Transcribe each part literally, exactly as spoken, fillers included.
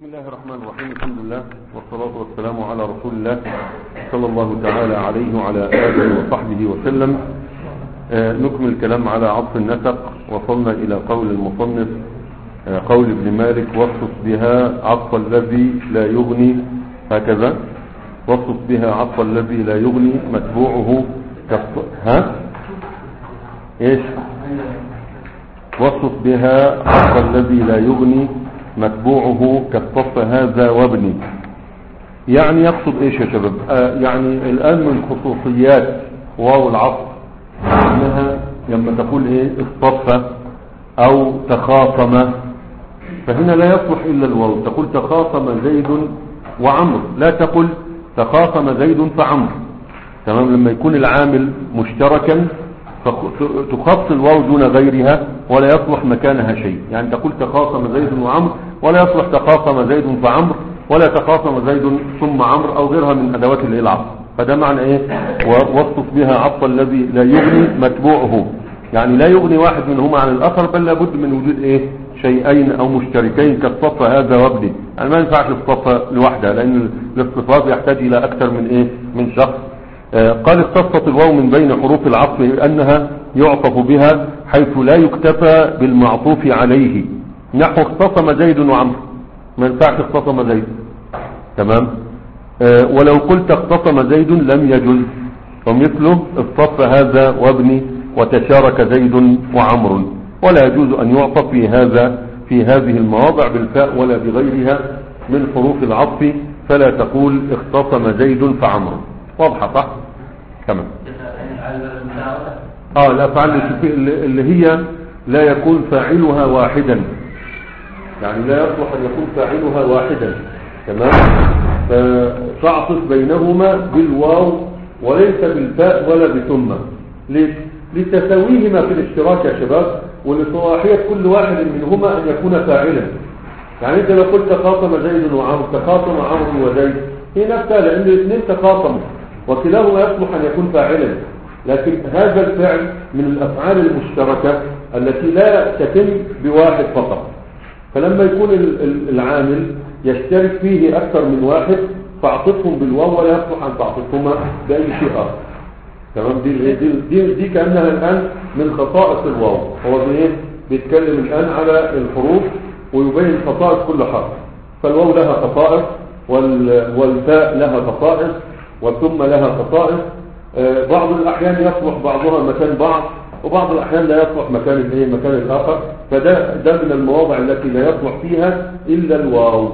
بسم الله الرحمن الرحيم. الحمد لله والصلاة والسلام على رسول الله صلى الله تعالى عليه وعلى آله وصحبه وسلم. آه نكمل الكلام على عطف النسق. وصلنا إلى قول المصنف آه قول ابن مالك: واخصص بها عطف الذي لا يغني. هكذا واخصص بها عطف الذي لا يغني متبوعه كف... ها ايش واخصص بها عطف الذي لا يغني متبوعه كالصف هذا وابني. يعني يقصد ايش يا شباب؟ آه يعني الان من خصوصيات واو العطف انها لما تقول ايه اصطف او تخاصم، فهنا لا يصلح الا الواو. تقول تخاصم زيد وعمر، لا تقل تخاصم زيد فعمر. تمام؟ لما يكون العامل مشتركا تخص الواو دون غيرها ولا يصلح مكانها شيء. يعني تقول تخاصم زيد وعمر ولا يصلح تخاصم زيد فعمر ولا تخاصم زيد ثم عمر او غيرها من ادوات العطف. فده معنى ايه واخصص بها عطف الذي لا يغني متبوعه، يعني لا يغني واحد منهما عن الاخر، بل لابد من وجود ايه شيئين او مشتركين كالصف هذا وابني. يعني ما ينفعش الصف لوحدها لان الاصطفاف يحتاج الى اكثر من ايه من شخص. قال: اختصت الواو من بين حروف العطف لأنها يعطف بها حيث لا يكتفى بالمعطوف عليه. نحو اختصم زيد وعمر، ما ينفعش اختصم زيد. تمام؟ آه ولو قلت اختصم زيد لم يجز. ومثله الصف هذا وابني وتشارك زيد وعمر، ولا يجوز أن يعطف في هذا في هذه المواضع بالفاء ولا بغيرها من حروف العطف. فلا تقول اختصم زيد فعمر. واضحة صح؟ تمام. اه الافعال اللي هي لا يكون فاعلها واحدا، يعني لا يصلح ان يكون فاعلها واحدا. تمام؟ فتعطف بينهما بالواو وليس بالفاء ولا بثم. ليش؟ لتساويهما في الاشتراك يا شباب، ولصلاحية كل واحد منهما ان يكون فاعلا. يعني انت لو قلت تخاصم زيد وعمر، تخاصم عمرو وزيد، هي نفسها لان الاثنين تخاصموا وكلاهما يصلح أن يكون فاعلا. لكن هذا الفعل من الأفعال المشتركة التي لا تتم بواحد فقط. فلما يكون العامل يشترك فيه أكثر من واحد فاعطفهم بالواو ولا يصلح أن تعطفهما بأي شيء آخر. تمام؟ دي, دي, دي, دي كأنها الآن من خصائص الواو. هو بيتكلم الآن على الحروف ويبين خصائص كل حرف. فالواو لها خصائص والفاء لها خصائص والثم لها خصائص. آه بعض الأحيان يصلح بعضها مكان بعض، وبعض الأحيان لا يصلح مكان الايه مكان الآخر. فده ده من المواضع التي لا يصلح فيها إلا الواو.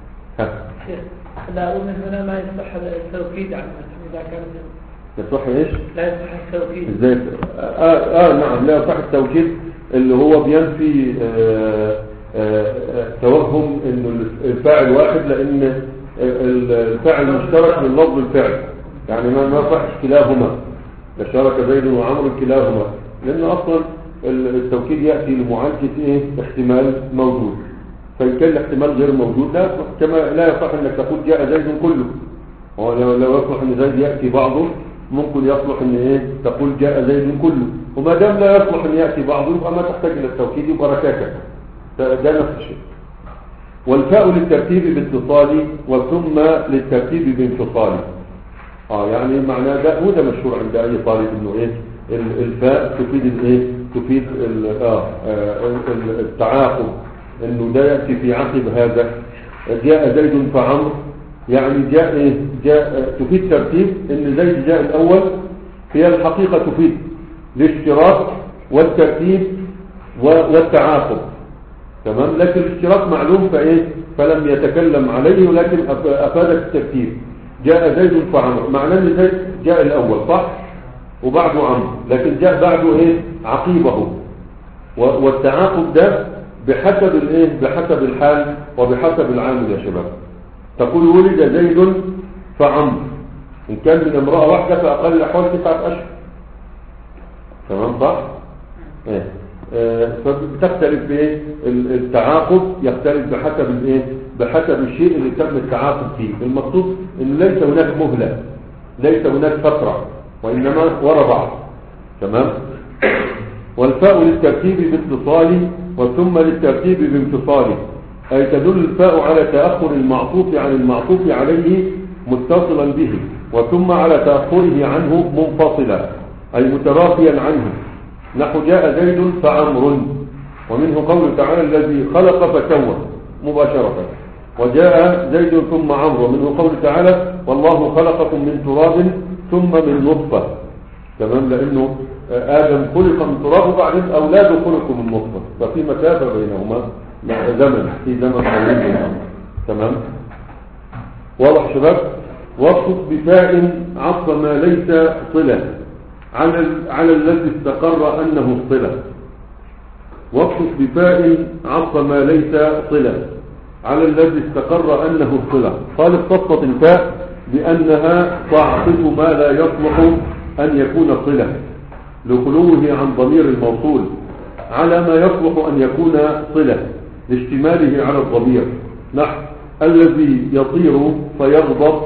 لا ومن هنا ما يصلح التوكيد عن إذا كان يصلح ايش؟ لا يصلح التوكيد. ازاي؟ آه, اه نعم لا يصلح التوكيد اللي هو بينفي آه آه آه توهم انه الفاعل واحد، لان الفعل مشترك من لفظ الفعل. يعني ما ما صحش كلاهما، تشارك زيد وعمر كلاهما، لان اصلا التوكيد ياتي لمعالجه ايه احتمال موجود. فان كان الاحتمال غير موجود لا يصلح، كما لا يصح انك تقول جاء زيد كله. هو لو, لو يصلح ان زيد ياتي بعضه ممكن يصلح ان ايه تقول جاء زيد كله. وما دام لا يصلح ان ياتي بعضه يبقى ما تحتاج الى التوكيد، يبقى ركاكه. ده نفس الشيء. والفاء للترتيب باتصال والثم للترتيب بانفصال. اه يعني معناه ده هو ده مشهور عند اي طالب انه ايه الفاء تفيد الايه تفيد اه التعاقب، انه ده ياتي في عقب هذا. جاء زيد فعمر، يعني جاء ايه جاء تفيد ترتيب، ان زيد جاء الاول. هي الحقيقه تفيد الاشتراك والترتيب والتعاقب. تمام؟ لكن الاشتراك معلوم فايه فلم يتكلم عليه، ولكن افادت الترتيب. جاء زيد فعمر، معناه ان زيد جاء الاول صح وبعده عمرو، لكن جاء بعده ايه عقيبه. والتعاقب ده بحسب الايه بحسب الحال وبحسب العامل يا شباب. تقول ولد زيد فعمرو، ان كان من امراه واحده فاقل الاحوال تسعه اشهر. تمام صح؟ ايه فبتختلف بايه التعاقب، يختلف بحسب الايه بحسب الشيء اللي تم التعاقب فيه. المقصود ان ليس هناك مهله، ليس هناك فتره، وانما ورا بعض. تمام؟ والفاء للترتيب باتصال والثم للترتيب بانفصال. أي تدل الفاء على تأخر المعطوف عن المعطوف عليه متصلا به، وثم على تأخره عنه منفصلا أي مترافيا عنه، نحو جاء زيد فعمر، ومنه قول تعالى الذي خلق فسوى مباشرة، وجاء زيد ثم عمرو، ومنه قول تعالى والله خلقكم من تراب ثم من نطفة. تمام، لأنه آدم خلق من تراب وبعدين أولاده خلقوا من نطفة، ففي مسافة بينهما زمن، في زمن طويل بينهما. تمام، واضح شباب؟ وصف بفاء عطف ما ليس صلة على على الذي استقر أنه صلة. وصف بفاء عطف ما ليس صلة على الذي استقر أنه صلة. قال اختصت الفاء بأنها تعطف ما لا يصلح أن يكون صلة لخلوه عن ضمير الموصول على ما يصلح أن يكون صلة لاشتماله على الضمير، نحو الذي يطير فيغضب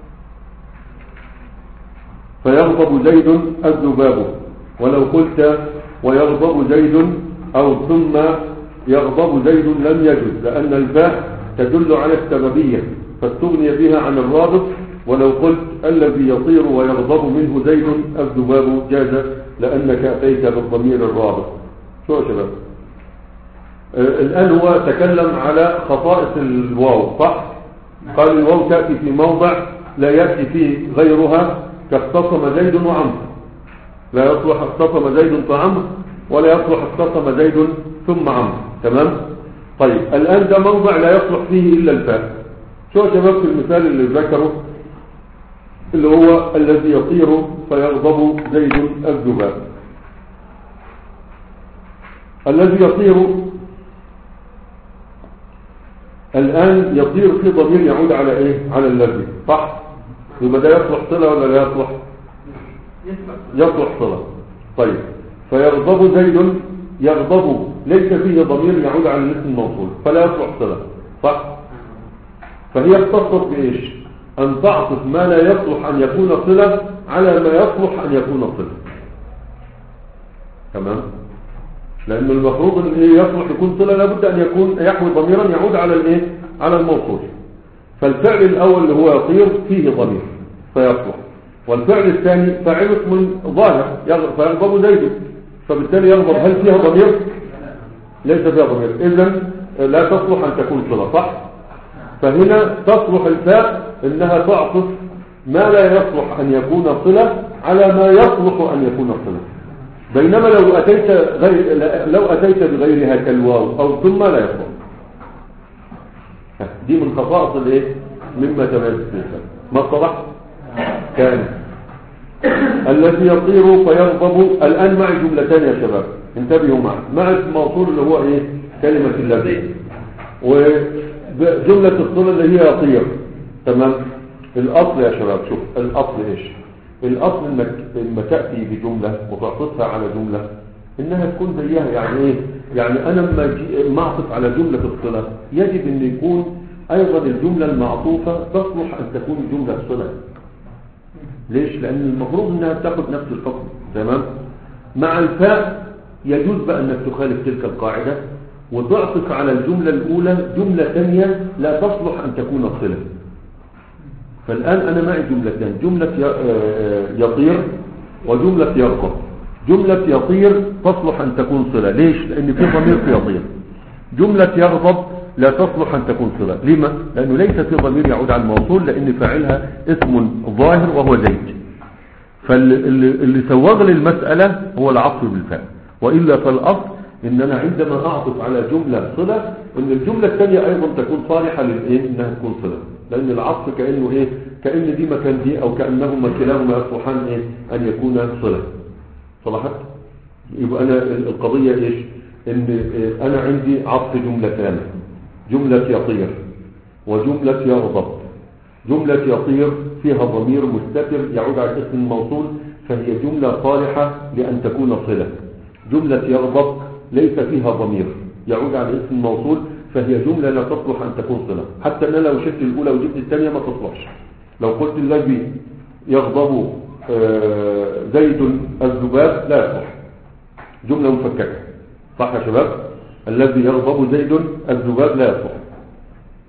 فيغضب زيد الذباب، ولو قلت ويغضب زيد أو ثم يغضب زيد لم يجوز، لأن الفاء تدل على السببية فاستغني بها عن الرابط. ولو قلت الذي يطير ويغضب منه زيد الذباب جاز، لأنك أتيت بالضمير الرابط. شو يا شباب؟ آه الآن هو تكلم على خصائص الواو، صح؟ قال الواو تأتي في موضع لا يأتي فيه غيرها، كاختصم زيد وعمر، لا يصلح اختصم زيد فعمر، ولا يصلح اختصم زيد ثم عمر. تمام؟ طيب الآن ده موضع لا يصلح فيه إلا الفاء. شو يا شباب في المثال اللي ذكره اللي هو الذي يطير فيغضب زيد الذباب؟ الذي يطير الآن يطير في ضمير يعود على ايه؟ على الذي، صح؟ يبقى ده يصلح صلة ولا لا يصلح؟ يصلح صلة. طيب فيغضب زيد، يغضب ليس فيه ضمير يعود على الاسم الموصول فلا يصلح صلة، صح؟ فهي اختصت بايش؟ ان تعطف ما لا يصلح ان يكون صلة على ما يصلح ان يكون صلة. تمام؟ لأن المفروض ان ايه يصلح يكون صلة لابد ان يكون يحوي ضميرا يعود على الايه؟ على الموصول. فالفعل الاول اللي هو يطير فيه ضمير فيصلح، والفعل الثاني فاعل اسم ظاهر فيغضب زيد، فبالتالي يغضب هل فيها ضمير؟ ليس فيها ضمير، اذا لا تصلح ان تكون صلة، صح؟ فهنا تصلح الفاء انها تعطف ما لا يصلح ان يكون صلة على ما يصلح ان يكون صلة. بينما لو اتيت غير لو اتيت بغيرها كالواو او ثم لا يصلح. دي من خصائص الايه؟ مما تميز فيها. ما صلح كان الذي يطير فيغضب. الان معي جملتان يا شباب، انتبهوا معي. مع الموصول اللي هو ايه؟ كلمة الذي، وجملة الصلة اللي هي يطير. تمام؟ الاصل يا شباب، شوف الاصل ايش؟ الاصل انك لما تأتي بجملة وتعطفها على جملة انها تكون زيها. يعني ايه؟ يعني انا لما اعطف على جملة الصلة يجب ان يكون ايضا الجملة المعطوفة تصلح ان تكون جملة صلة. ليش؟ لان المفروض انها تاخذ نفس الحكم. تمام؟ مع الفاء يجوز بقى انك تخالف تلك القاعدة وتعطف على الجملة الاولى جملة ثانية لا تصلح ان تكون صلة. فالآن أنا معي جملتين، جملة يطير وجملة يغضب. جملة يطير تصلح أن تكون صلة. ليش؟ لأن في ضمير في يطير. جملة يغضب لا تصلح أن تكون صلة. لما؟ لأنه ليس في ضمير يعود على الموصول، لأن فاعلها اسم ظاهر وهو زيد. فاللي سوغ للمسألة هو العطف بالفاء، وإلا فالأصل إن أنا عندما أعطف على جملة صلة إن الجملة الثانية أيضا تكون صالحة للإيه؟ إنها تكون صلة. لأن العطف كأنه إيه؟ كأن دي مكان دي، أو كأنهما كلاهما يصلحان إيه؟ أن يكون صلة. صلحت؟ يبقى أنا القضية إيش؟ إن إيه؟ أنا عندي عطف جملتان، جملة يطير وجملة يغضب. جملة يطير فيها ضمير مستتر يعود على اسم الموصول، فهي جملة صالحة لأن تكون صلة. جملة يغضب ليس فيها ضمير يعود على اسم الموصول، فهي جملة لا تصلح أن تكون صلة. حتى أنا لو شلت الأولى وجبت الثانية ما تصلحش. لو قلت الذي يغضب زيد الذباب لا يصلح، جملة مفككة. صح يا شباب؟ الذي يغضب زيد الذباب لا يصلح.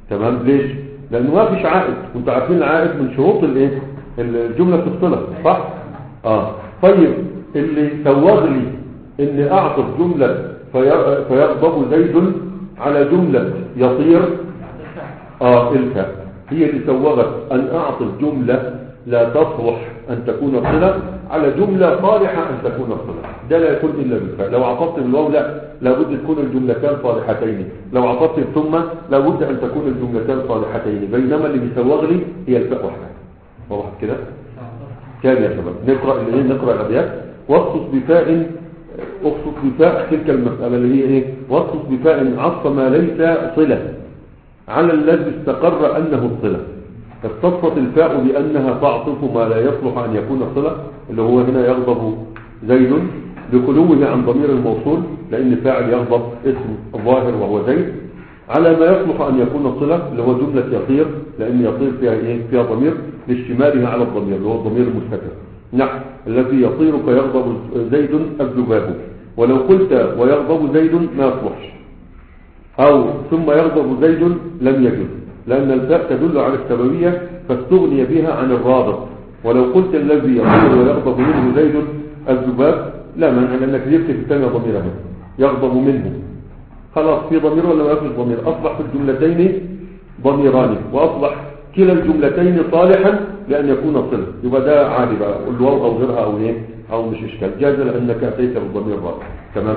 تمام. ليش؟ لانه ما فيش عائد، وانتوا عارفين العائد من شروط الايه الجمله تفصلها صح. اه طيب اللي سوغ لي ان اعطف جمله في... فيغضب زيد على جمله يطير اه الفاء هي اللي سوغت ان اعطف جمله لا تصلح ان تكون صله على جمله صالحه ان تكون صله. ده لا يكون الا بالفاء. لو عطفت بالواو لا لابد تكون الجملتان صالحتين، لو عطفت ثم لابد ان تكون الجملتان صالحتين، بينما اللي بيسوغ لي هي الفاء وحدها. واضح كده؟ كان يا شباب نقرا اللي نقرا الابيات. واخصص بفاء اخصص بفاء تلك المساله اللي هي ايه؟ واخصص بفاء عطف ما ليس صله على الذي استقر انه الصله. اختصت الفاء بانها تعطف ما لا يصلح ان يكون صله، اللي هو هنا يغضب زيد بخلوه عن ضمير الموصول، لان فاعل يغضب اسم الظاهر وهو زيد، على ما يصلح ان يكون صله اللي هو جمله يطير، لان يطير فيها ايه؟ فيها ضمير لاشتمالها على الضمير اللي هو الضمير المستتر. نعم الذي يطير فيغضب زيد الذباب. ولو قلت ويغضب زيد ما يصلحش، او ثم يغضب زيد لم يجد، لان الفاء تدل على السببيه فاستغني بها عن الرابط. ولو قلت الذي يطير ويغضب منه زيد الذباب لا مانع، لانك جبت في الثانيه ضميرها يغضب منه، خلاص في ضمير ولا ما فيش ضمير؟ اصبح في الجملتين ضميران، واصبح كلا الجملتين صالحا لان يكون صله. يبقى ده عادي بقى الواو او غيرها او ايه او مش اشكال، جاز لانك اتيت بالضمير الرابع. تمام.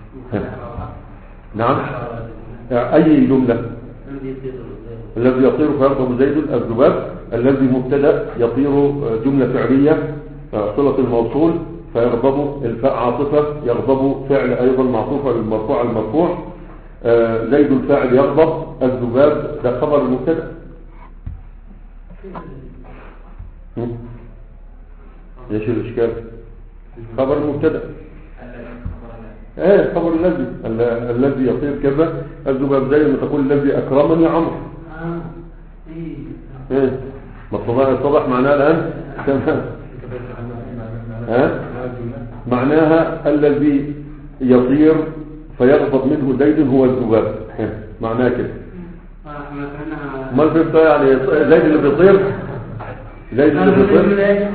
نعم اي جمله؟ الذي يطير فيغضب زيد الذباب، الذي مبتدا يطير جمله فعليه صله الموصول فيغضب الفاء عاطفه، يغضب فعل ايضا معطوفه للمرفوع المرفوع، آه زيد الفاعل يغضب، الذباب ده خبر المبتدا. ايش الاشكال؟ خبر المبتدا ايه خبر الذي الذي يطير كذا الذباب، زي ما تقول الذي اكرمني عمرو. ايه مطلوبها يتضح معناها الان. تمام. ها معناها الذي يطير فيغضب منه زيد هو الذباب، معناها كده. ما الفرق يعني زيد اللي بيطير زيد اللي بيطير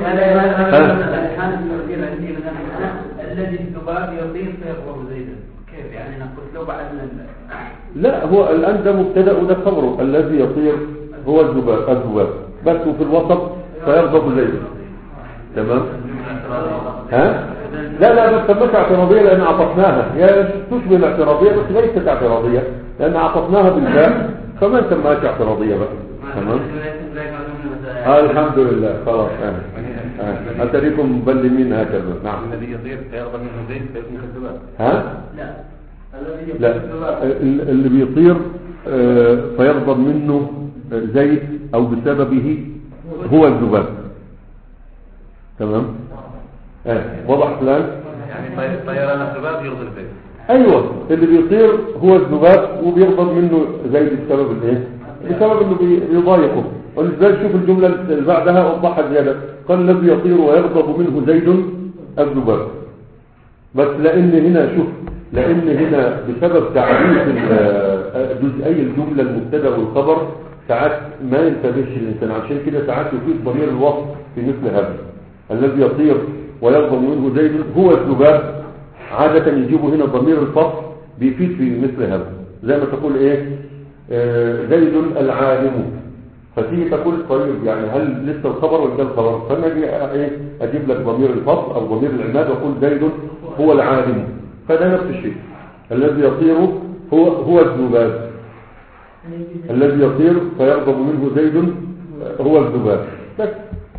الذي الذباب يطير فيغضب زيد، كيف يعني نقول لو بعدنا؟ لا هو الان ده مبتدا وده خبره، الذي يطير هو الذباب الذباب بس، وفي الوسط فيغضب زيد. تمام. ها لا لا بس سمتها اعتراضيه لان عطفناها، هي تشبه الاعتراضيه بس ليست اعتراضيه لان عطفناها بالفاء فما سماهاش اعتراضيه بقى. تمام. آه الحمد لله خلاص. اه اه اتريكم مبلمين هكذا. نعم الذي يطير فيغضب منه زيد فيكون كذبان. ها لا اللي بيطير آه فيغضب منه زيد او بسببه هو الذباب. تمام. اه وضح فلان يعني طيران الذباب يغضب زيد. ايوه اللي بيطير هو الذباب وبيغضب منه زيد بسبب الايه؟ بسبب انه بيضايقه. ولذلك شوف الجمله اللي بعدها وضحها زياده، قال الذي يطير ويغضب منه زيد الذباب. بس لان هنا شوف لان هنا بسبب تعريف جزئي الجمله المبتدا والخبر ساعات ما ينتبهش الانسان، عشان كده ساعات يفيد ضمير الوصف في مثل هذا. الذي يطير ويغضب منه زيد هو الذباب، عاده يجيبوا هنا ضمير الفصل بيفيد في مثل هذا، زي ما تقول ايه آه زيد العالم، فتيجي تقول طيب يعني هل لسه الخبر ولا الخبر؟ فانا ايه اجيب لك ضمير الفصل او ضمير العناد واقول زيد هو العالم، فده نفس الشيء. الذي يطير هو هو الذباب، الذي يطير فيغضب منه زيد هو الذباب بس.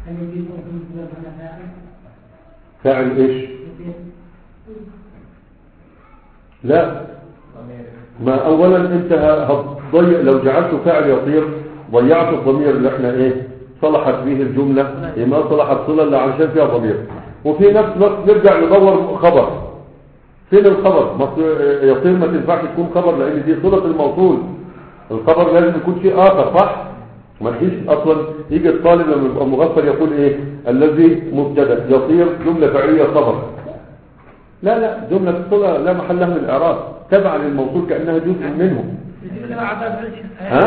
فاعل ايش؟ لا ما اولا انت هتضيع لو جعلته فاعل يطير ضيعت الضمير اللي احنا ايه صلحت به الجمله، ايه ما صلحت صله الا علشان فيها ضمير. وفي نفس الوقت نرجع ندور خبر، فين الخبر؟ يطير ما تنفعش تكون خبر لان دي صله الموصول، الخبر لازم يكون شيء اخر صح؟ ما تجيش اصلا يجي الطالب لما يبقى مغفل يقول ايه الذي مبتدا يطير جمله فعليه خبر، لا لا جمله الصله لا محل لها من الاعراب، تبع للموصول كانها جزء منه. الجمله بعدها ها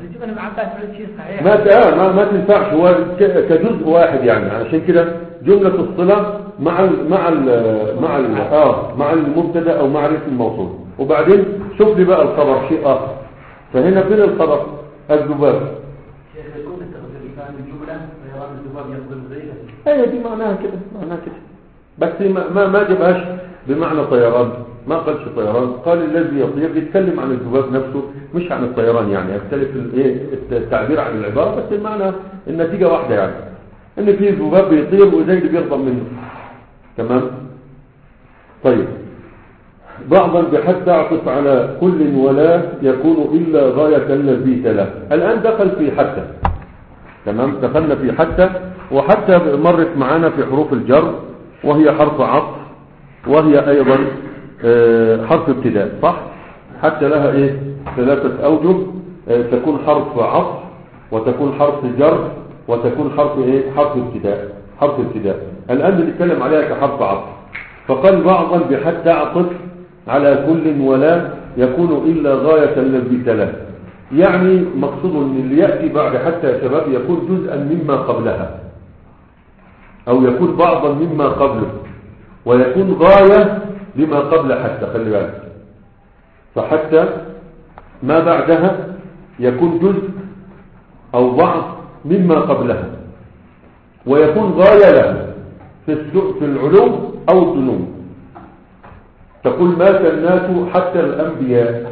الجملة ابن عباس على شيء صحيح. ما آه ما ما تنفعش، هو ك- كجزء واحد يعني. عشان كده جملة الصلة مع ال مع ال مع ال اه مع المبتدا او مع الاسم الموصول. وبعدين شوف لي بقى الخبر شيء اخر. فهنا فين الخبر؟ الذباب. شيخ يكون التقدير الثاني الجملة طيران الذباب يقبل زيدا. ايوه دي معناها كده، معناها كده. بس ما ما, ما جابهاش بمعنى طيران، ما قالش طيران، قال الذي يطير. بيتكلم عن الذباب نفسه مش عن الطيران يعني. يختلف الايه التعبير عن العبارة، بس المعنى النتيجة واحدة يعني. ان في ذباب بيطير وزيد بيغضب منه. تمام. طيب بعضا بحتى اعطف على كل ولا يكون الا غاية الذي تلا. الان دخل في حتى. تمام. دخلنا في حتى، وحتى مرت معانا في حروف الجر، وهي حرف عطف، وهي ايضا آه حرف ابتداء. صح. حتى لها ايه ثلاثة اوجه. آه تكون حرف عطف، وتكون حرف جر، وتكون حرف ايه حرف ابتداء. حرف ابتداء الان بنتكلم عليها كحرف عطف. فقال بعضا بحتى اعطف على كل ولا يكون الا غاية الذي تلا. يعني مقصود ان اللي ياتي بعد حتى يا شباب يكون جزءا مما قبلها، او يكون بعضا مما قبله، ويكون غاية لما قبل حتى. خلي بالك. فحتى ما بعدها يكون جزء او بعض مما قبلها، ويكون غاية لها في في العلو او الدنو. تقول مات الناس حتى الانبياء،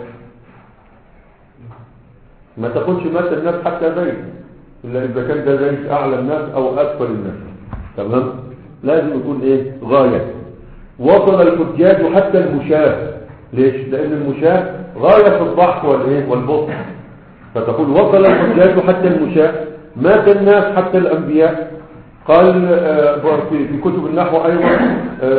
ما تقولش مات الناس حتى زيد، الا اذا كان ده زيد اعلى الناس او اسفل الناس. تمام. لازم يكون ايه غاية. وصل الحجاج حتى المشاه. ليش؟ لان المشاه غاية في الضعف والايه والبطء. فتقول وصل الحجاج حتى المشاه، مات الناس حتى الانبياء. قال في كتب النحو ايضا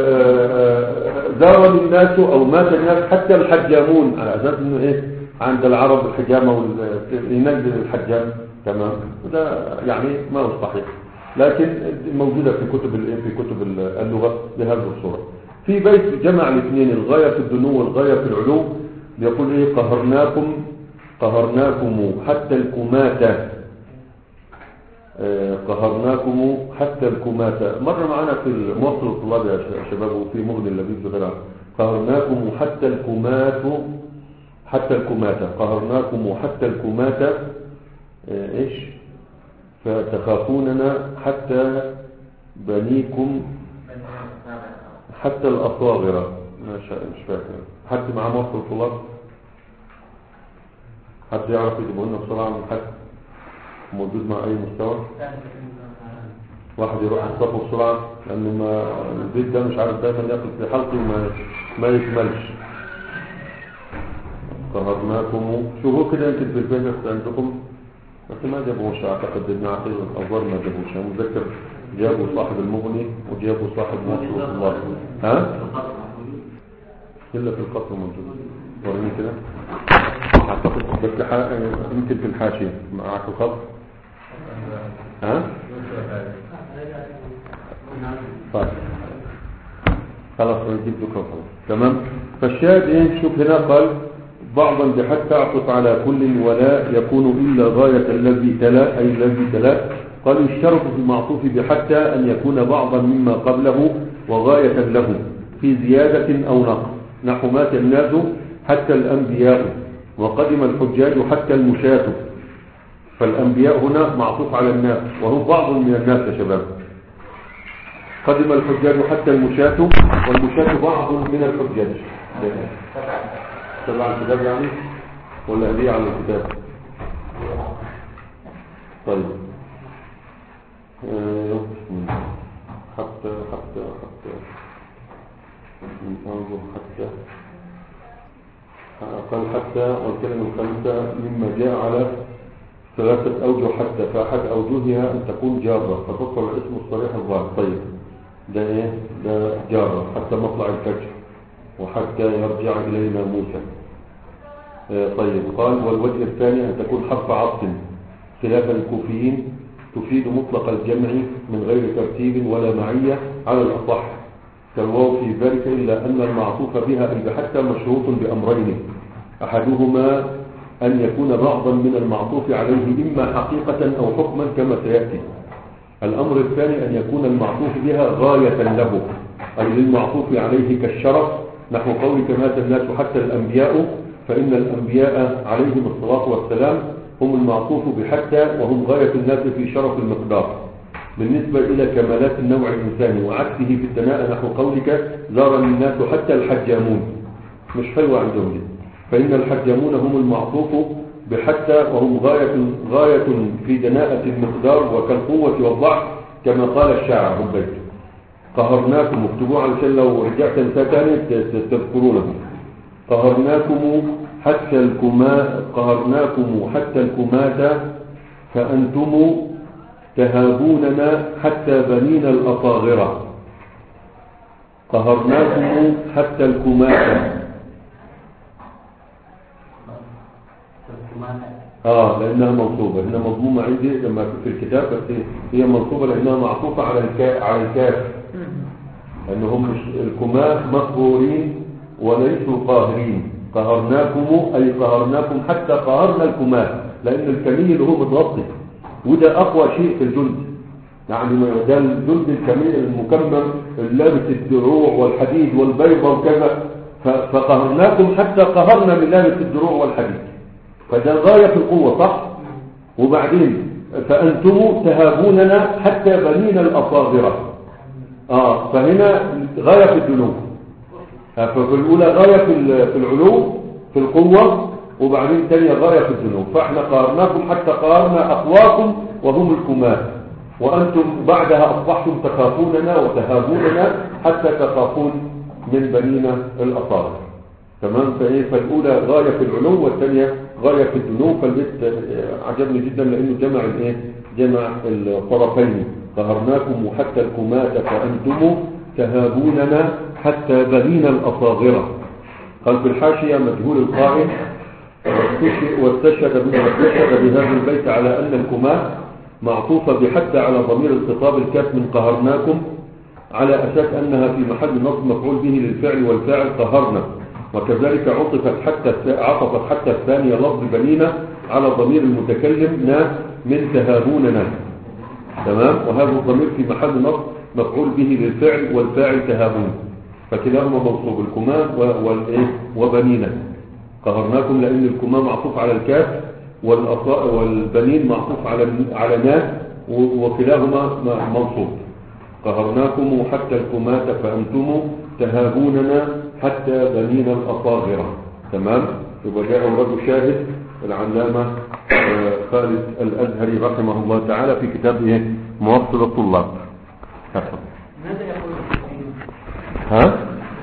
زار الناس او مات الناس حتى الحجامون، على اساس انه ايه عند العرب الحجامه ينزل الحجام. تمام. ده يعني ما هو صحيح، لكن موجوده في كتب في كتب اللغه بهذه الصوره. في بيت جمع الاثنين، الغايه في الدنو والغايه في العلو. بيقول ايه قهرناكم قهرناكم حتى الكماته. قهرناكم حتى الكماته مر معنا في موصل الطلاب يا شباب، وفي مغني اللبيب بغيرها. قهرناكم حتى الكمات حتى الكماته. قهرناكم حتى الكماته ايش؟ فتخافوننا حتى بنيكم حتى الأصاغرة. مش فاكر حد مع موصل الطلاب؟ حد يعرف يجيبه لنا بسرعة من حد موجود مع أي مستوى؟ واحد يروح الصف بسرعة، لأنه ما البيت ده مش عارف دايما ياخد في حلقي وما ما يكملش. قهرناكم. شوفوا كده يمكن في الفهرس عندكم، بس ما جابوش. أعتقد إن عقيل الأخبار ما جابوش. أنا متذكر جابوا صاحب المغني وجابوا صاحب موصل الطلاب. ها؟ إلا في القصر موجود. وريني كده. أعتقد بس يمكن في الحاشية معك الخط. ها؟ طيب خلاص نجيب ذكر. تمام. فالشاهد ايه؟ شوف هنا قال بعضا بحتى اعطف على كل ولا يكون الا غاية الذي تلا، اي الذي تلا. قال يشترط في المعطوف بحتى ان يكون بعضا مما قبله وغاية له في زيادة او نقص. نحو مات الناس حتى الانبياء، وقدم الحجاج حتى المشاة. فالانبياء هنا معطوف على الناس، وهم بعض من الناس يا شباب. قدم الحجاج حتى المشاة، والمشاة بعض من الحجاج. تبع الكتاب يعني ولا هدية على الكتاب؟ طيب حتى حتى حتى انظر حتى قال حتى. والكلمة الخامسة مما جاء على ثلاثة أوجه حتى، فأحد أوجهها أن تكون جارة فتذكر الاسم الصريح الظاهر. طيب ده إيه؟ ده جارة حتى مطلع الفجر، وحتى يرجع إلينا موسى. آه طيب قال والوجه الثاني أن تكون حرف عطف خلاف الكوفيين، تفيد مطلق الجمع من غير ترتيب ولا معية على الأصح كالواو في ذلك، إلا أن المعطوف بها إذا حتى مشروط بأمرين، أحدهما أن يكون بعضا من المعطوف عليه إما حقيقة أو حكما كما سيأتي. الأمر الثاني أن يكون المعطوف بها غاية له، أي للمعطوف عليه كالشرف، نحو قولك مات الناس حتى الأنبياء، فإن الأنبياء عليهم الصلاة والسلام هم المعطوف بحتى وهم غاية الناس في شرف المقدار بالنسبة إلى كمالات النوع الإنساني، وعكسه في الثناء نحو قولك زارني الناس حتى الحجامون، مش حلوة عندهم دي، فإن الحجامون هم المعطوف بحتى وهم غاية غاية في دناءة المقدار وكالقوة والضعف كما قال الشاعر البيت. قهرناكم، اكتبوه علشان لو رجعت انسان ثاني تذكرونه. قهرناكم حتى الكما قهرناكم حتى الكمات فأنتم تهابوننا حتى بنين الأصاغرة. قهرناكم حتى الكمات، اه لانها منصوبه، هنا مضمومه عندي لما في الكتاب، بس هي منصوبه لانها معطوفه على الكاف على الكاف لانهم مش الكماه مقهورين وليسوا قاهرين. قهرناكم اي قهرناكم حتى قهرنا الكماه، لان الكميل هو متغطي، وده اقوى شيء في الجند، يعني ده الجند الكميل المكمم اللابس الدروع والحديد والبيضه وكذا، فقهرناكم حتى قهرنا من لابس الدروع والحديد، فده غاية في القوة صح. وبعدين فأنتم تهابوننا حتى بنينا الأصاغرة، آه فهنا غاية في الدنو، ففي الأولى غاية في العلو في القوة، وبعدين تانية غاية في الدنو. فاحنا قارناكم حتى قارنا أقواكم وهم الكماه، وأنتم بعدها أصبحتم تخافوننا وتهابوننا حتى تخافون من بنينا الأصاغر. تمام. فايه فالاولى غايه في العلو والثانيه غايه في الدنو. فالبيت عجبني جدا لانه جمع الايه جمع الطرفين. قهرناكم حتى الكمات فانتم تهابوننا حتى بنينا الاصاغره. قال في الحاشيه مجهول القائل واستشهد بهذا البيت على ان الكمات معطوفه بحتى على ضمير الخطاب الكاف من قهرناكم، على اساس انها في محل نصب مفعول به للفعل والفاعل قهرنا، وكذلك عطفت حتى عطفت حتى الثانية لفظ بنينا على ضمير المتكلم نا من تهابوننا. تمام. وهذا الضمير في محل نصب مفعول به للفعل والفاعل تهابون، فكلاهما منصوب الكمام والايه وبنينا. قهرناكم لان الكمام معطوف على الكاف والبنين معطوف على على نا، وكلاهما منصوب. قهرناكم حتى الكمات فانتم تهابوننا حتى بنينا الأصاغرة. تمام. يبقى جاء ورد شاهد العلامة خالد الأزهري رحمه الله تعالى في كتابه موصل الطلاب. ماذا يقول الكوفيون؟ ها؟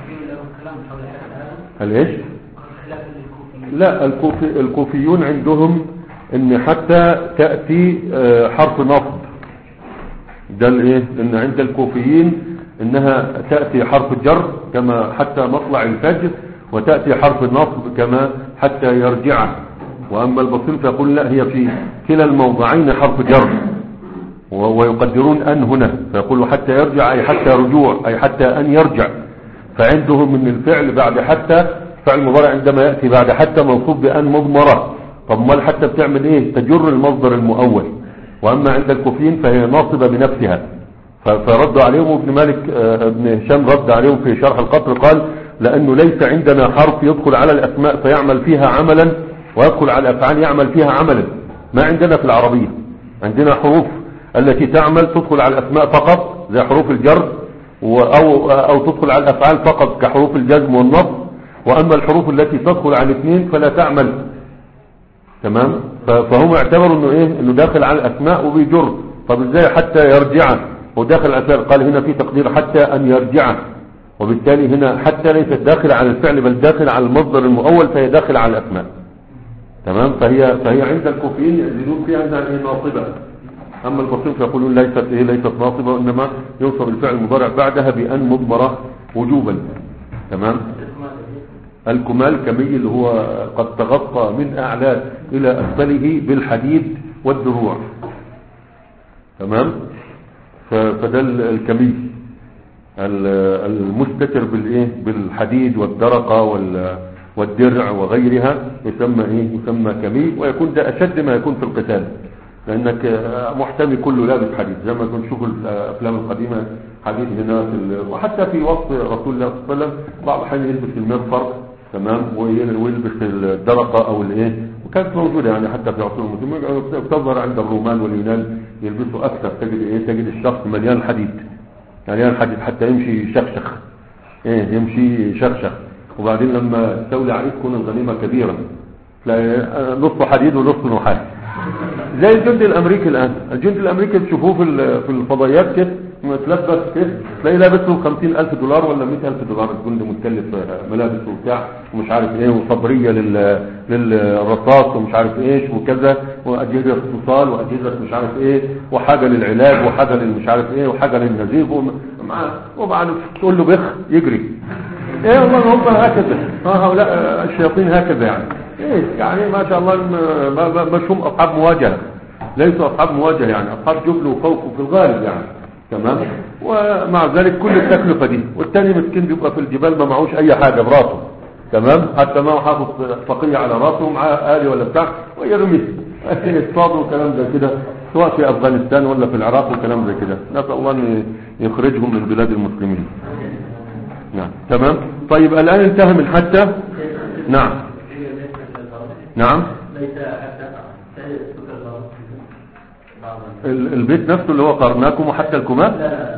هل ايش؟ لا الكوفي الكوفيون عندهم ان حتى تأتي حرف نصب، ده الايه ان عند الكوفيين انها تأتي حرف الجر كما حتى مطلع الفجر، وتأتي حرف النصب كما حتى يرجع. واما البصير فيقول لا هي في كلا الموضعين حرف جر، ويقدرون ان هنا فيقولوا حتى يرجع اي حتى رجوع اي حتى ان يرجع. فعندهم من الفعل بعد حتى فعل مضارع عندما يأتي بعد حتى منصوب بأن مضمرة. طب ما حتى بتعمل ايه؟ تجر المصدر المؤول. واما عند الكوفيين فهي ناصبة بنفسها، فردوا عليهم. ابن مالك ابن هشام رد عليهم في شرح القطر قال لأنه ليس عندنا حرف يدخل على الأسماء فيعمل فيها عملا ويدخل على الأفعال يعمل فيها عملا، ما عندنا في العربية. عندنا حروف التي تعمل تدخل على الأسماء فقط زي حروف الجر، أو, أو تدخل على الأفعال فقط كحروف الجزم والنصب، وأما الحروف التي تدخل على الاثنين فلا تعمل. تمام. فهم اعتبروا انه ايه انه داخل على الأسماء وبيجر. طب ازاي حتى يرجع وداخل على الفعل؟ قال هنا في تقدير حتى أن يرجع، وبالتالي هنا حتى ليست داخل على الفعل بل داخل على المصدر المؤول، فهي داخل على الأسماء. تمام. فهي فهي عند الكوفيين يزيدون فيها انها ايه ناصبة. اما البصير فيقولون ليست ايه ليست ناصبة، وانما يوصف الفعل المضارع بعدها بأن مضمرة وجوبا. تمام. الكمال كمي اللي هو قد تغطى من اعلاه الى اسفله بالحديد والدروع. تمام. فده الكمي المستتر بالايه بالحديد والدرقة والدرع وغيرها يسمى ايه يسمى كمي، ويكون ده اشد ما يكون في القتال، لانك محتمي كله لابس حديد زي ما كنت تشوف الافلام القديمه حديد هنا في وحتى في وقت رسول الله صلى الله عليه وسلم بعض الاحيان يلبس المغفر تمام ويلبس الدرقه او الايه، وكانت موجوده يعني حتى في عصور المسلمين تظهر عند الرومان واليونان يلبسوا اكثر، تجد ايه تجد الشخص مليان حديد مليان حديد حتى يمشي شخشخ ايه يمشي شخشخ، وبعدين لما تستولي عليه تكون الغنيمه كبيره تلاقي نص حديد ونص نحاس زي الجندي الامريكي الان. الجندي الامريكي تشوفوه في في الفضائيات كده متلبس كده تلاقي لابس له خمسين ألف دولار ولا مئة ألف دولار، الجندي متكلف ملابس وبتاع ومش عارف ايه وصبريه لل للرصاص ومش عارف ايش وكذا واجهزه اتصال واجهزه مش عارف ايه وحاجه للعلاج وحاجه للمش عارف ايه وحاجه للنزيف وبعد تقول له بخ يجري ايه والله هم هكذا اه هؤلاء الشياطين هكذا يعني ايه يعني ما شاء الله مش هم اصحاب مواجهه، ليسوا اصحاب مواجهه يعني اصحاب جبل وخوف في الغالب يعني تمام. ومع ذلك كل التكلفه دي والتاني مسكين بيبقى في الجبال ما معهوش اي حاجه براسه تمام، حتى ما هو حافظ فقيه على راسه ومعاه آلي ولا بتاع ويرمي اصطاد وكلام زي كده سواء في افغانستان ولا في العراق وكلام زي كده، نسال الله ان يخرجهم من بلاد المسلمين. نعم تمام. طيب الان انتهى من حتى نعم نعم البيت نفسه اللي هو قرناكم وحتى الكماء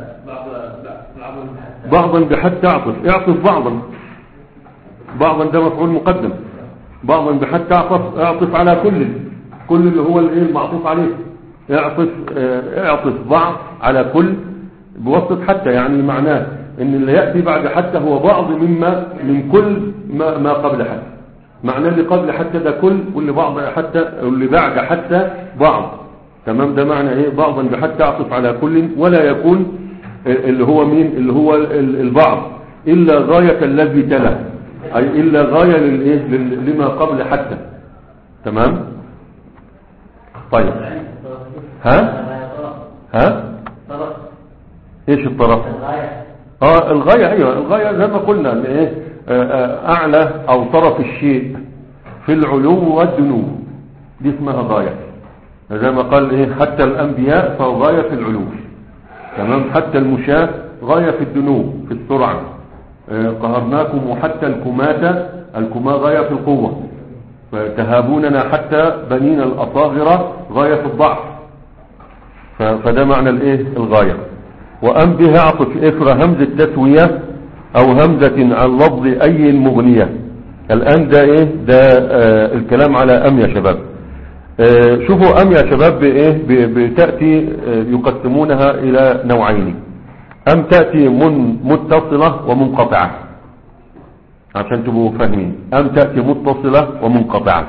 بعضا بحتى اعطف اعطف بعضا بعضا ده مفعول مقدم، بعضا بحتى اعطف اعطف على كل كل اللي هو الايه المعطوف عليه، اعطف اعطف بعض على كل بواسطه حتى، يعني معناه ان اللي ياتي بعد حتى هو بعض مما من كل ما, ما قبل حتى، معناه اللي قبل حتى ده كل واللي بعض حتى واللي بعد حتى بعض تمام، ده معنى ايه بعضا بحتى اعطف على كل ولا يكون اللي هو مين اللي هو البعض الا غايه الذي تلا، اي الا غايه للايه لما قبل حتى تمام. طيب ها ها ايش الطرف اه الغايه ايوه الغايه زي ما قلنا ايه اعلى او طرف الشيء في العلو والدنو دي اسمها غايه، زي ما قال ايه حتى الانبياء فهو غايه في العلو تمام، حتى المشاة غايه في الدنو في السرعه، اه قهرناكم وحتى الكماتة الكما غايه في القوه، فتهابوننا حتى بنينا الاصاغر غايه في الضعف، فده معنى الايه الغايه. وأم بها اعطف اثر همزه تسويه او همزه عن لفظ اي المغنيه. الان ده ايه ده آه الكلام على ام يا شباب. آه شوفوا ام يا شباب بايه بتاتي آه يقسمونها الى نوعين، ام تاتي من متصله ومنقطعه عشان تبقوا فاهمين، ام تاتي متصله ومنقطعه.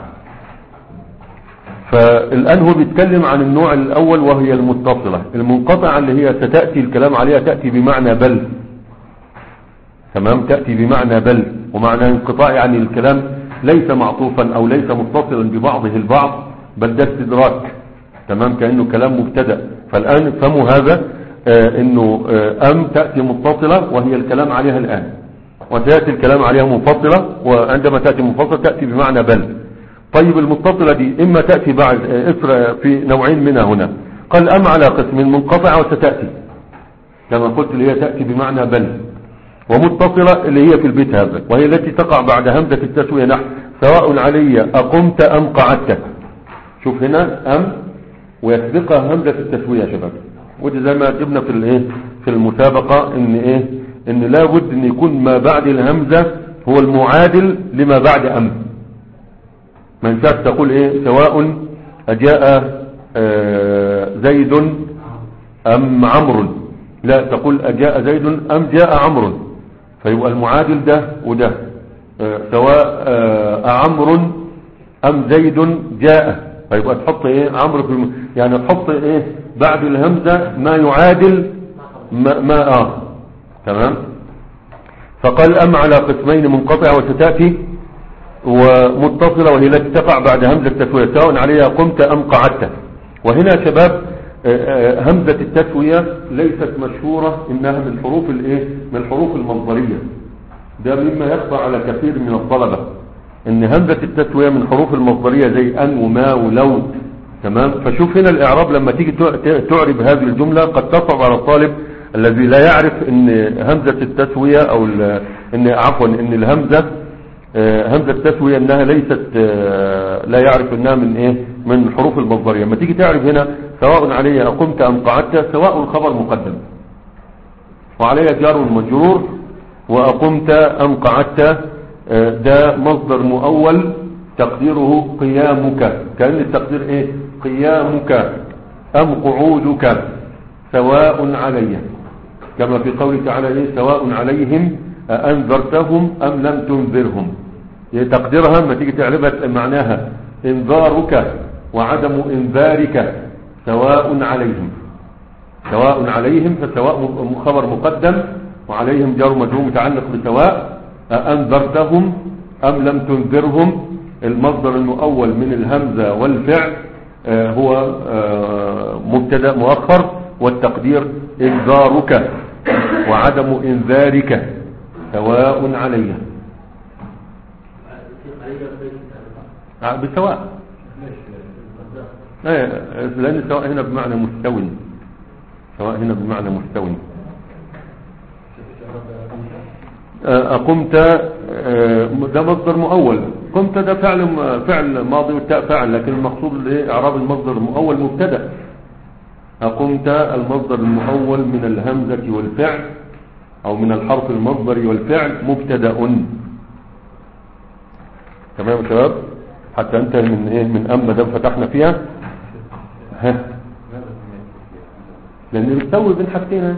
فالآن هو بيتكلم عن النوع الأول وهي المتصلة، المنقطعة اللي هي ستأتي الكلام عليها تأتي بمعنى بل تمام، تأتي بمعنى بل، ومعنى انقطاع يعني الكلام ليس معطوفا أو ليس متصلا ببعضه البعض بل ده استدراك تمام كأنه كلام مبتدأ. فالآن فهموا هذا آه انه آه أم تأتي متصلة وهي الكلام عليها الآن، وتأتي الكلام عليها منفصلة، وعندما تأتي منفصلة تأتي بمعنى بل. طيب المتصلة دي إما تأتي بعد إثر في نوعين منها هنا، قال أم على قسم منقطعة وستأتي كما قلت اللي هي تأتي بمعنى بل، ومتصلة اللي هي في البيت هذا وهي التي تقع بعد همزة التسوية نحو سواء علي أقمت أم قعدت. شوف هنا أم ويسبقها همزة التسوية يا شباب، ودي زي ما جبنا في الايه في المسابقة ان ايه ان لا بد ان يكون ما بعد الهمزة هو المعادل لما بعد أم. ما ينفعش تقول ايه سواء أجاء آه زيد أم عمرو، لا تقول أجاء زيد أم جاء عمرو، فيبقى المعادل ده وده آه سواء آه عمرو أم زيد جاء، فيبقى تحط ايه عمرو في الم... يعني تحط ايه بعد الهمزة ما يعادل ما, ما اه تمام. فقال أم على قسمين منقطعة وستأتي ومتصلة وهي التي تقع بعد همزة التسوية سواء عليها قمت أم قعدت. وهنا شباب همزة التسوية ليست مشهورة إنها من الحروف الايه من الحروف المصدرية، ده مما يخفى على كثير من الطلبة ان همزة التسوية من حروف المصدرية زي ان وما ولو. تمام. فشوف هنا الاعراب لما تيجي تعرب هذه الجملة قد تصعب على الطالب الذي لا يعرف ان همزة التسوية او ان عفوا ان الهمزة همزة التسوية انها ليست لا يعرف انها من ايه من حروف المصدرية. لما تيجي تعرف هنا سواء علي اقمت ام قعدت، سواء الخبر مقدم وعلي جار مجرور، واقمت ام قعدت ده مصدر مؤول تقديره قيامك، كأن التقدير ايه قيامك ام قعودك سواء علي، كما في قوله تعالى ايه سواء عليهم أنذرتهم أم لم تنذرهم. تقديرها لما تيجي تعرفها معناها انذارك وعدم انذارك سواء عليهم. سواء عليهم فسواء خبر مقدم وعليهم جار مجرور متعلق بسواء. أنذرتهم أم لم تنذرهم المصدر المؤول من الهمزة والفعل هو مبتدا مؤخر، والتقدير انذارك وعدم انذارك سواء عليهم بسواء. لأن سواء هنا بمعنى مستوي، سواء هنا بمعنى مستوي. أقمت ده مصدر مؤول، قمت ده فعل فعل ماضي والتاء فعل، لكن المقصود اعراب المصدر المؤول مبتدا. أقمت المصدر المؤول من الهمزة والفعل او من الحرف المصدري والفعل مبتدا. تمام يا شباب؟ حتى انت من ايه من اما ده فتحنا فيها ها، لان بتسوي بين حاجتين،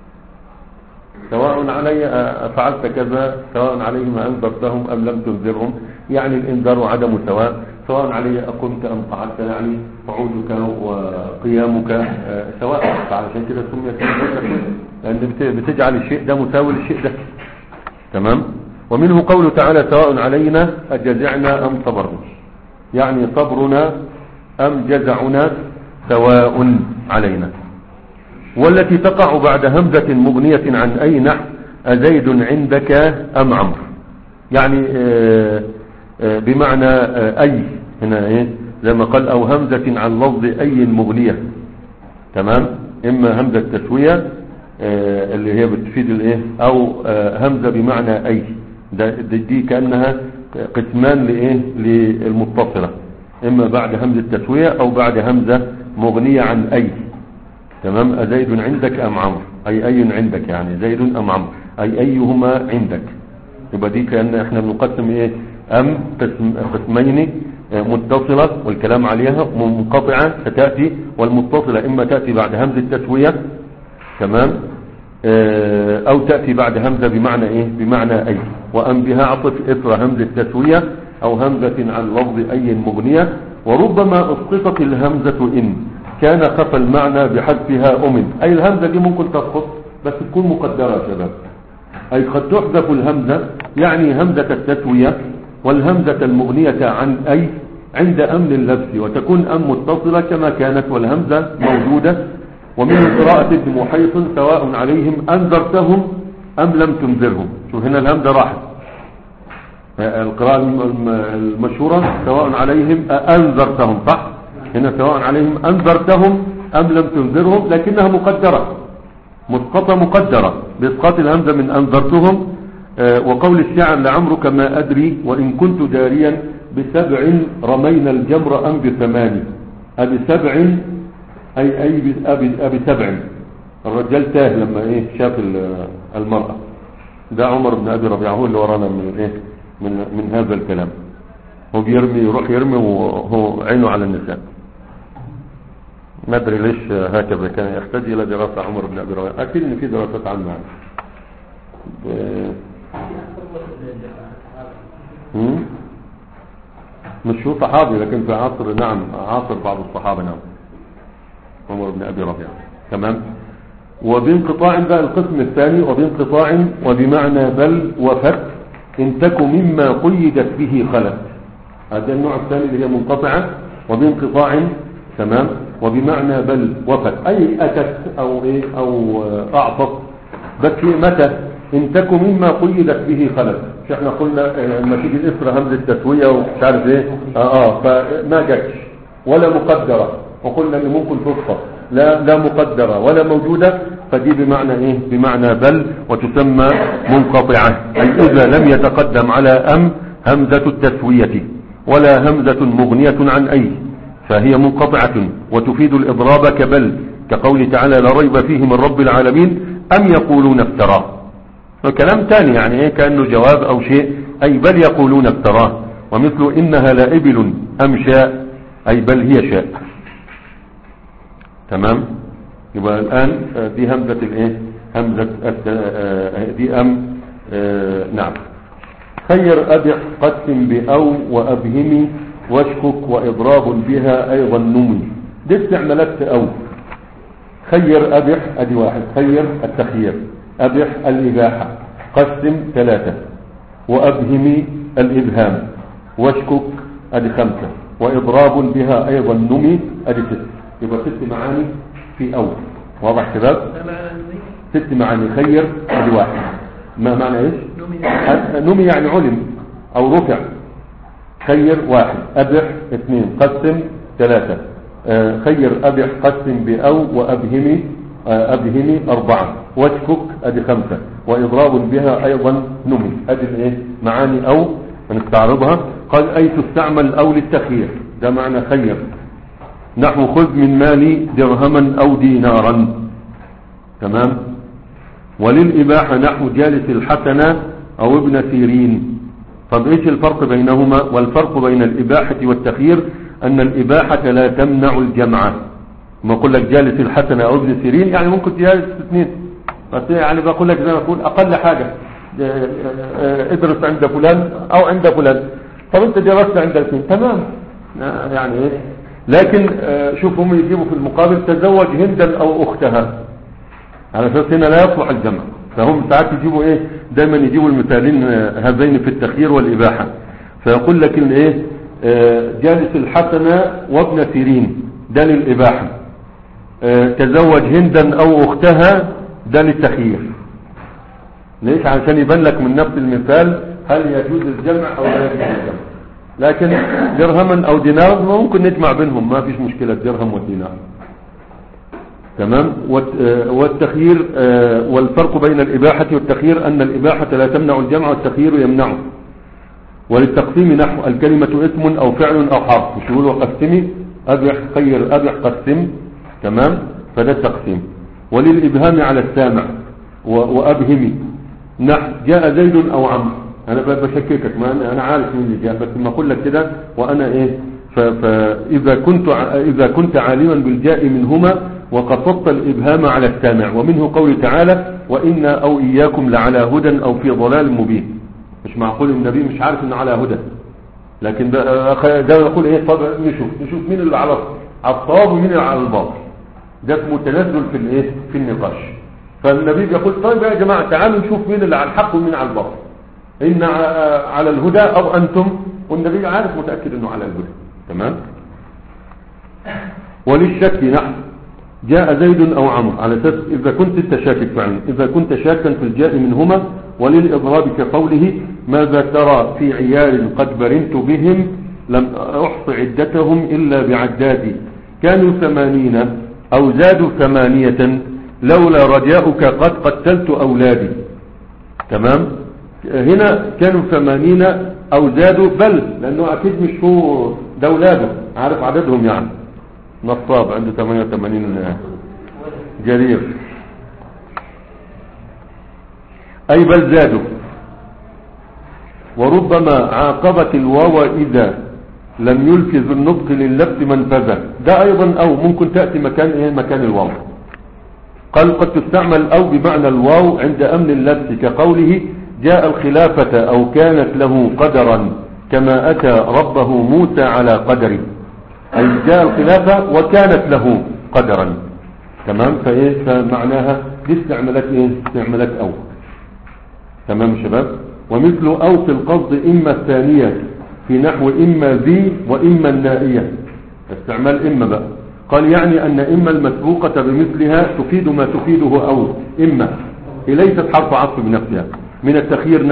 سواء علي فعلت كذا سواء عليهم انذرتهم ام لم تنذرهم، يعني الانذار وعدم سواء. سواء علي اقمت ام قعدت يعني قعودك وقيامك سواء، فعشان كده سميت لان بتجعل الشيء ده مساوي للشيء ده. تمام. ومنه قوله تعالى سواء علينا اجزعنا ام صبرنا، يعني صبرنا ام جزعنا سواء علينا. والتي تقع بعد همزة مبنية عن أي نحو أزيد عندك أم عمرو، يعني آآ آآ بمعنى أي هنا إيه زي ما قال أو همزة عن لفظ أي مبنية. تمام. إما همزة تسوية اللي هي بتفيد الإيه أو همزة بمعنى أي، ده دي كأنها قسمان لإيه للمتصلة، إما بعد همزة تسوية أو بعد همزة مغنية عن أي. تمام. أزيد عندك أم عمرو، أي أي عندك يعني زيد أم عمرو، أي أيهما عندك. يبقى دي كأن احنا بنقسم إيه أم قسم قسمين متصلة والكلام عليها، منقطعة ستأتي، والمتصلة إما تأتي بعد همزة تسوية تمام أو تأتي بعد همزة بمعنى إيه بمعنى أي. وأم بها عطف إثر همزة تسوية أو همزة عن لفظ أي مغنية. وربما اسقطت الهمزة إن كان خفى المعنى بحذفها أمن، أي الهمزة دي ممكن تسقط بس تكون مقدرة يا شباب، أي قد تحذف الهمزة، يعني همزة التسوية والهمزة المغنية عن أي عند أمن اللبس، وتكون أم متصلة كما كانت والهمزة موجودة. ومن قراءة ابن محيط سواء عليهم أنذرتهم أم لم تنذرهم. شوف هنا الهمزة راحت، القراءة المشهورة سواء عليهم أنذرتهم صح، هنا سواء عليهم أنذرتهم أم لم تنذرهم، لكنها مقدرة مسقطة مقدرة بإسقاط الهمزة من أنذرتهم. وقول الشاعر لعمرك ما أدري وإن كنت داريا بسبع رمينا الجمر أم بثمان، أبي سبع أي أي أبي, أبي سبع. الرجال تاه لما إيه شاف المرأة. ده عمر بن أبي ربيعة هو اللي ورانا من إيه من من هذا الكلام. هو بيرمي يروح يرمي وهو عينه على النساء. ما ادري ليش هكذا، كان يحتاج الى دراسة عمر بن ابي ربيعة، اكيد ان في دراسات عنها. مش هو صحابي لكن في عصر نعم عاصر بعض الصحابة نعم عمر بن ابي ربيعة. تمام. وبانقطاع بقى القسم الثاني، وبانقطاع وبمعنى بل وفت ان تك مما قيدت به خلت، هذا النوع الثاني اللي هي منقطعة وبانقطاع. تمام. وبمعنى بل وفت أي أتت أو إيه أو أعطت، بس متى إن تك مما قيدت به خلت. مش احنا قلنا لما تيجي الاسره همزه تسويه ومش عارف ايه اه اه فما جاتش ولا مقدره، وقلنا ان ممكن تصفر، لا لا مقدره ولا موجوده، فدي بمعنى ايه؟ بمعنى بل، وتسمى منقطعه، اي اذا لم يتقدم على ام همزه التسويه ولا همزه مغنيه عن اي، فهي منقطعه وتفيد الاضراب كبل، كقوله تعالى لا ريب فيه من رب العالمين ام يقولون افتراه. كلام ثاني يعني ايه؟ كانه جواب او شيء، اي بل يقولون افتراه. ومثل انها لابل ام شاء، اي بل هي شاء. تمام. يبقى الان دي همزه الايه؟ همزه دي ام آه نعم. خير ابح قسم باو وابهم واشكك واضراب بها ايضا نمي. دي استعمالات او. خير ابح ادي واحد، خير التخيير، ابح الاباحه، قسم ثلاثه، وابهم الابهام، واشكك ادي خمسه، واضراب بها ايضا نمي ادي ست. يبقى ست معاني في او. واضح شباب؟ ست معاني. خير ادي واحد، ما معنى ايش؟ نمي يعني علم او رفع. خير واحد، ابح اثنين، قسم ثلاثه، آه خير ابح قسم باو وابهمي آه ابهمي اربعه، واشكك ادي خمسه، واضراب بها ايضا نمي. ادي الايه؟ معاني او نستعرضها. قال اي تستعمل او للتخيير، ده معنى خير. نحو خذ من مالي درهما او دينارا. تمام. وللاباحه نحو جالس الحسنه او ابن سيرين. طب ايش الفرق بينهما؟ والفرق بين الاباحه والتخيير ان الاباحه لا تمنع الجمع. ما اقول لك جالس الحسنه او ابن سيرين يعني ممكن تجالس اثنين، بس يعني بقول لك زي ما اقول اقل حاجه ادرس عند فلان او عند فلان. طب انت درست عند الاثنين تمام يعني ايه؟ لكن شوف هم يجيبوا في المقابل تزوج هندا او اختها، على اساس هنا لا يصلح الجمع. فهم ساعات يجيبوا ايه؟ دايما يجيبوا المثالين هذين في التخيير والاباحه. فيقول لك ان ايه؟ جالس الحسنه وابن سيرين ده للاباحه، تزوج هندا او اختها ده للتخيير. ليش؟ عشان يبان لك من نفس المثال هل يجوز الجمع او لا يجوز الجمع. لكن درهما او دينار ممكن نجمع بينهم، ما فيش مشكله درهم والدينار. تمام. والتخيير والفرق بين الاباحه والتخيير ان الاباحه لا تمنع الجمع والتخيير يمنعه. وللتقسيم نحو الكلمه اسم او فعل او حرف، مش يقولوا قسمي ابح خير ابح قسم. تمام. فده التقسيم. وللابهام على السامع وابهمي نحو جاء زيد او عمرو. انا بشككك، ما انا عارف مين اللي جاء، بس ما اقول لك كده وانا ايه؟ فاذا كنت اذا كنت عالما بالجاء منهما وقصدت الابهام على السامع. ومنه قول تعالى وانا او اياكم لعلى هدى او في ضلال مبين. مش معقول النبي مش عارف انه على هدى، لكن ده يقول ايه؟ طب نشوف نشوف مين اللي على الصواب ومين اللي على الباطل. ده اسمه تنزل في الايه؟ في النقاش. فالنبي بيقول طيب يا جماعه تعالوا نشوف مين اللي على الحق ومين على الباطل، ان على الهدى او انتم. والنبي عارف متاكد انه على الهدى. تمام. وللشك نحو جاء زيد او عمرو، على اساس اذا كنت انت شاكك فعلا، اذا كنت شاكا في الجاء منهما. وللاضراب كقوله ماذا ترى في عيال قد برنت بهم لم احص عدتهم الا بعدادي كانوا ثمانين او زادوا ثمانية لولا رجاؤك قد قتلت اولادي. تمام. هنا كانوا ثمانين او زادوا، بل لانه اكيد مش هو ده اولاده، عارف عددهم يعني. نصاب عنده ثمانية وثمانين جرير، اي بل زادوا. وربما عاقبت الواو اذا لم يلفظ النطق لللبس منفذا، ده ايضا او ممكن تأتي مكان ايه؟ مكان الواو. قال قد تستعمل او بمعنى الواو عند امن اللبس كقوله جاء الخلافة او كانت له قدرا كما اتى ربه موسى على قدره، اي جاء الخلافة وكانت له قدرا. تمام. فايه؟ فمعناها دي استعمالات ايه؟ استعمالات او. تمام شباب. ومثل او في القصد اما الثانية في نحو اما ذي واما النائية، استعمال اما بقى. قال يعني ان اما المسبوقة بمثلها تفيد ما تفيده او اما، ليست حرف عطف بنفسها. من التخيير نحو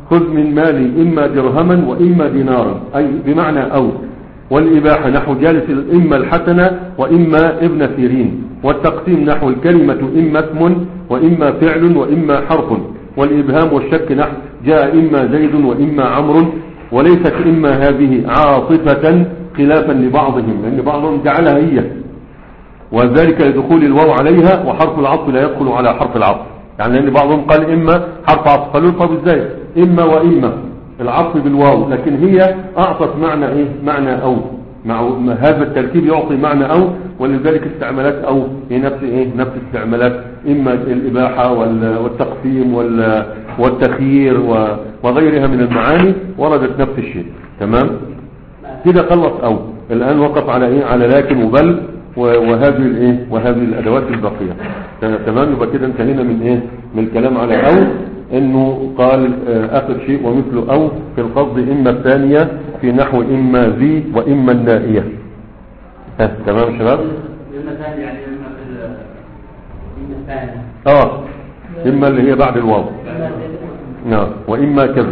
خذ من مالي إما درهما وإما دينارا، أي بمعنى أو. والإباحة نحو جالس إما الحسنة وإما ابن سيرين. والتقسيم نحو الكلمة إما اسم وإما فعل وإما حرف. والإبهام والشك نحو جاء إما زيد وإما عمرو. وليست إما هذه عاطفة خلافا لبعضهم، لأن بعضهم جعلها هي، وذلك لدخول الواو عليها، وحرف العطف لا يدخل على حرف العطف. يعني لأن بعضهم قال إما حرف عطف، قالوا طب ازاي إما وإما العطف بالواو، لكن هي أعطت معنى إيه؟ معنى أو. مع هذا التركيب يعطي معنى أو، ولذلك استعمالات أو هي نفس إيه؟ نفس استعمالات إما الإباحة والتقسيم والتخيير وغيرها من المعاني وردت نفس الشيء. تمام كده خلص أو. الآن وقف على إيه؟ على لكن وبل وهذه الايه وهذه الادوات الباقيه. تمام. يبقى كده انتهينا من ايه من الكلام على او، انه قال اخر شيء ومثل او في القصد اما الثانيه في نحو اما ذي واما النائيه. ها تمام يا شباب. اما الثانيه يعني اما في اما الثانيه اه اما اللي هي بعد الواو. نعم. واما كذا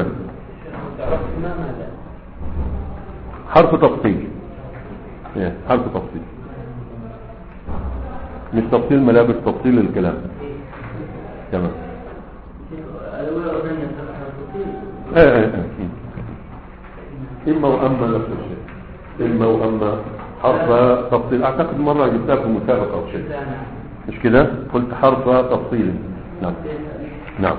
حرف تفصيل. ايه حرف تفصيل مش تفصيل ملابس، تفصيل الكلام. تمام. ايه ايه ايه اما واما نفس الشيء. اما واما حرف تفصيل. اعتقد مرة جبتها في مسابقة او شيء مش كده، قلت حرف تفصيل. نعم نعم.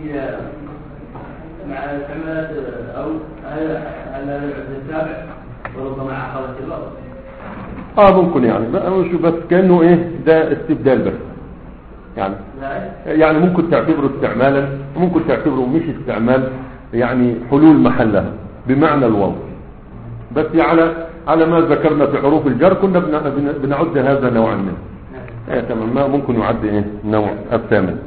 مع استعمالات او على التابع وربما عقلت اللفظ. اه ممكن يعني شو بس كأنه ايه ده استبدال بس يعني. يعني ممكن تعتبره استعمالا وممكن تعتبره مش استعمال، يعني حلول محلها بمعنى الواو بس. على على ما ذكرنا في حروف الجر كنا بنعد هذا نوعا منه. ايه تمام. ما ممكن يعد ايه نوع الثامن.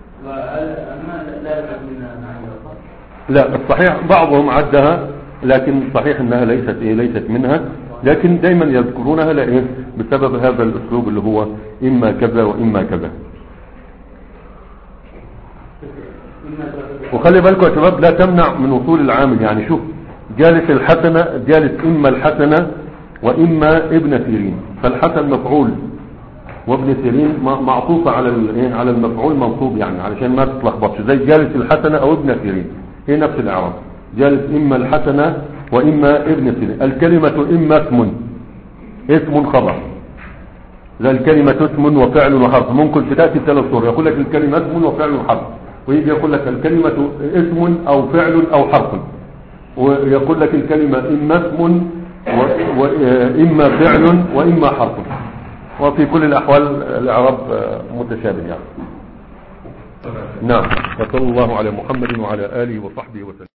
لا الصحيح بعضهم عدها، لكن صحيح انها ليست ايه ليست منها، لكن دايما يذكرونها لإيه بسبب هذا الاسلوب اللي هو اما كذا واما كذا. وخلي بالكم يا شباب لا تمنع من وصول العامل. يعني شوف جالس الحسنة جالس اما الحسنة واما ابن سيرين، فالحسن مفعول وابن سيرين معطوفة على الايه على المفعول منصوب، يعني علشان ما تتلخبطش زي جالس الحسنة او ابن سيرين هي نفس الاعراب. جالس اما الحسنة واما ابن سيرين. الكلمة اما اسم اسم خبر، لا الكلمة اسم وفعل وحرف. ممكن تأتي ثلاث صور، يقول لك الكلمة اسم وفعل وحرف، ويجي يقول لك الكلمة اسم او فعل او حرف، ويقول لك الكلمة اما اسم واما فعل واما حرف. وفي كل الاحوال الاعراب متشابه يعني. نعم. وصلى الله على محمد وعلى اله وصحبه وسلم.